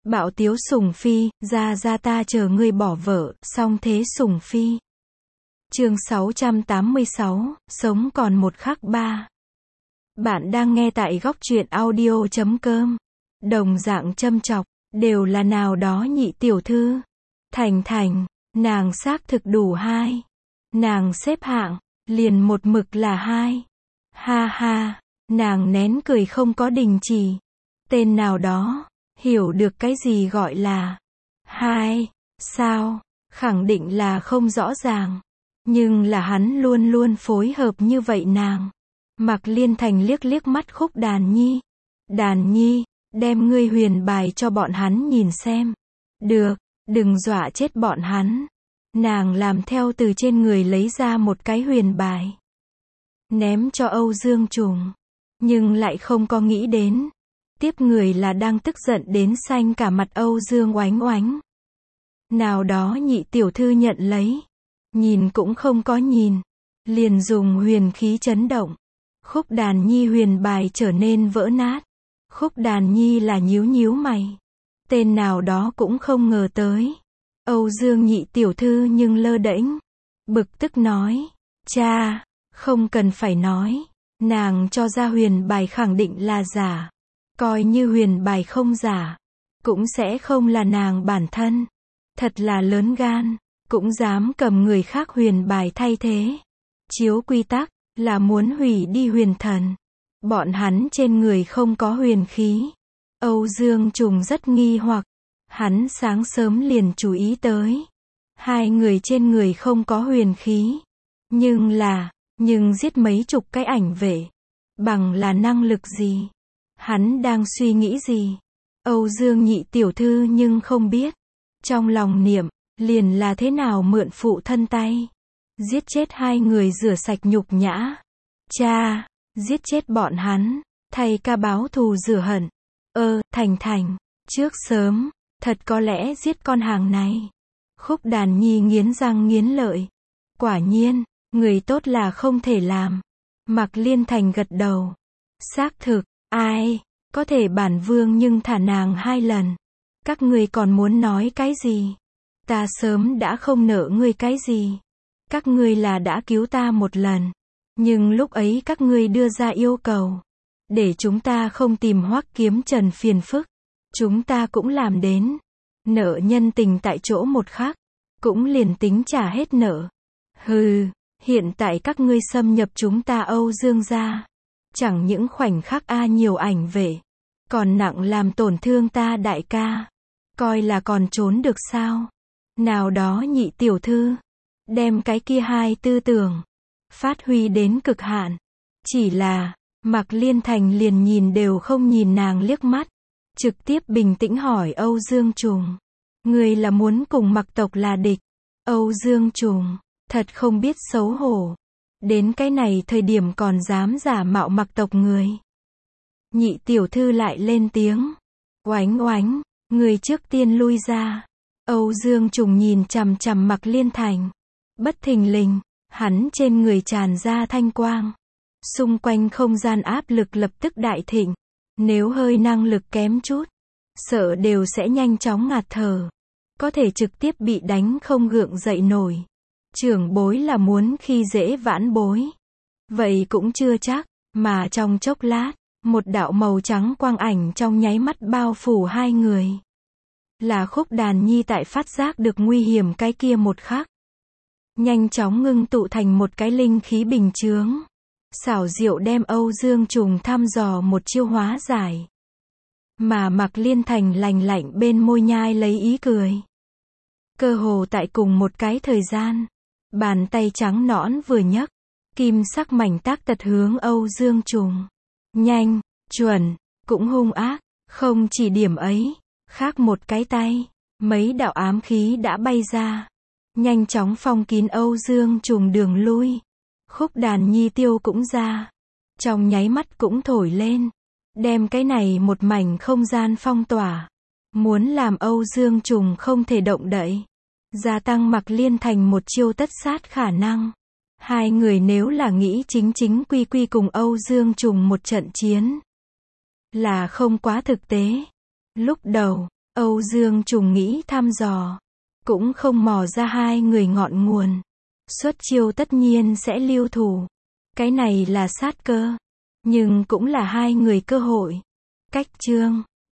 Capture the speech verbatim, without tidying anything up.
Bạo tiếu Sùng Phi, ra ra ta chờ ngươi bỏ vợ, song thế Sùng Phi. Chương sáu trăm tám mươi sáu, sống còn một khắc ba. Bạn đang nghe tại góc truyện audio chấm com. Đồng dạng châm chọc, đều là nào đó nhị tiểu thư. Thành Thành, nàng xác thực đủ hai. Nàng xếp hạng, liền một mực là hai. Ha ha, nàng nén cười không có đình chỉ. Tên nào đó, hiểu được cái gì gọi là hai, sao, khẳng định là không rõ ràng. Nhưng là hắn luôn luôn phối hợp như vậy nàng. Mạc Liên Thành liếc liếc mắt Khúc Đàn Nhi. Đàn Nhi, đem ngươi huyền bài cho bọn hắn nhìn xem. Được, đừng dọa chết bọn hắn. Nàng làm theo từ trên người lấy ra một cái huyền bài. Ném cho Âu Dương Trùng. Nhưng lại không có nghĩ đến. Tiếp người là đang tức giận đến xanh cả mặt Âu Dương Oánh Oánh. Nào đó nhị tiểu thư nhận lấy. Nhìn cũng không có nhìn. Liền dùng huyền khí chấn động. Khúc Đàn Nhi huyền bài trở nên vỡ nát. Khúc Đàn Nhi là nhíu nhíu mày. Tên nào đó cũng không ngờ tới. Âu Dương nhị tiểu thư nhưng lơ đễnh. Bực tức nói. Cha, không cần phải nói. Nàng cho ra huyền bài khẳng định là giả. Coi như huyền bài không giả. Cũng sẽ không là nàng bản thân. Thật là lớn gan. Cũng dám cầm người khác huyền bài thay thế. Chiếu quy tắc, là muốn hủy đi huyền thần. Bọn hắn trên người không có huyền khí. Âu Dương Trùng rất nghi hoặc. Hắn sáng sớm liền chú ý tới. Hai người trên người không có huyền khí. Nhưng là, nhưng giết mấy chục cái ảnh vệ. Bằng là năng lực gì? Hắn đang suy nghĩ gì? Âu Dương nhị tiểu thư nhưng không biết. Trong lòng niệm, liền là thế nào mượn phụ thân tay. Giết chết hai người rửa sạch nhục nhã. Cha, giết chết bọn hắn. Thay ca báo thù rửa hận. Ơ, Thành Thành, trước sớm, thật có lẽ giết con hàng này. Khúc Đàn Nhi nghiến răng nghiến lợi. Quả nhiên, người tốt là không thể làm. Mạc Liên Thành gật đầu. Xác thực, ai, có thể bản vương nhưng thả nàng hai lần. Các ngươi còn muốn nói cái gì? Ta sớm đã không nợ ngươi cái gì. Các ngươi là đã cứu ta một lần. Nhưng lúc ấy các ngươi đưa ra yêu cầu. Để chúng ta không tìm Hoắc Kiếm Trần phiền phức. Chúng ta cũng làm đến. Nợ nhân tình tại chỗ một khắc. Cũng liền tính trả hết nợ. Hừ, hiện tại các ngươi xâm nhập chúng ta Âu Dương gia. Chẳng những khoảnh khắc a nhiều ảnh vệ. Còn nặng làm tổn thương ta đại ca. Coi là còn trốn được sao? Nào đó nhị tiểu thư. Đem cái kia hai tư tưởng. Phát huy đến cực hạn. Chỉ là, Mạc Liên Thành liền nhìn đều không nhìn nàng liếc mắt. Trực tiếp bình tĩnh hỏi Âu Dương Trùng. Người là muốn cùng Mạc tộc là địch. Âu Dương Trùng, thật không biết xấu hổ. Đến cái này thời điểm còn dám giả mạo Mạc tộc người. Nhị tiểu thư lại lên tiếng. Oánh oánh, người trước tiên lui ra. Âu Dương Trùng nhìn chằm chằm Mạc Liên Thành. Bất thình lình, hắn trên người tràn ra thanh quang. Xung quanh không gian áp lực lập tức đại thịnh. Nếu hơi năng lực kém chút, sợ đều sẽ nhanh chóng ngạt thở. Có thể trực tiếp bị đánh không gượng dậy nổi. Trưởng bối là muốn khi dễ vãn bối. Vậy cũng chưa chắc, mà trong chốc lát, một đạo màu trắng quang ảnh trong nháy mắt bao phủ hai người. Là Khúc Đàn Nhi tại phát giác được nguy hiểm cái kia một khắc. Nhanh chóng ngưng tụ thành một cái linh khí bình chướng. Xảo diệu đem Âu Dương Trùng thăm dò một chiêu hóa giải. Mà Mạc Liên Thành lành lạnh bên môi nhai lấy ý cười. Cơ hồ tại cùng một cái thời gian. Bàn tay trắng nõn vừa nhấc. Kim sắc mảnh tác tật hướng Âu Dương Trùng. Nhanh, chuẩn, cũng hung ác. Không chỉ điểm ấy. Khác một cái tay. Mấy đạo ám khí đã bay ra. Nhanh chóng phong kín Âu Dương Trùng đường lui. Khúc Đàn Nhi tiêu cũng ra. Trong nháy mắt cũng thổi lên. Đem cái này một mảnh không gian phong tỏa. Muốn làm Âu Dương Trùng không thể động đậy. Gia tăng Mạc Liên Thành một chiêu tất sát khả năng. Hai người nếu là nghĩ chính chính quy quy cùng Âu Dương Trùng một trận chiến. Là không quá thực tế. Lúc đầu, Âu Dương Trùng nghĩ thăm dò. Cũng không mò ra hai người ngọn nguồn. Xuất chiêu tất nhiên sẽ lưu thủ. Cái này là sát cơ. Nhưng cũng là hai người cơ hội. Cách chương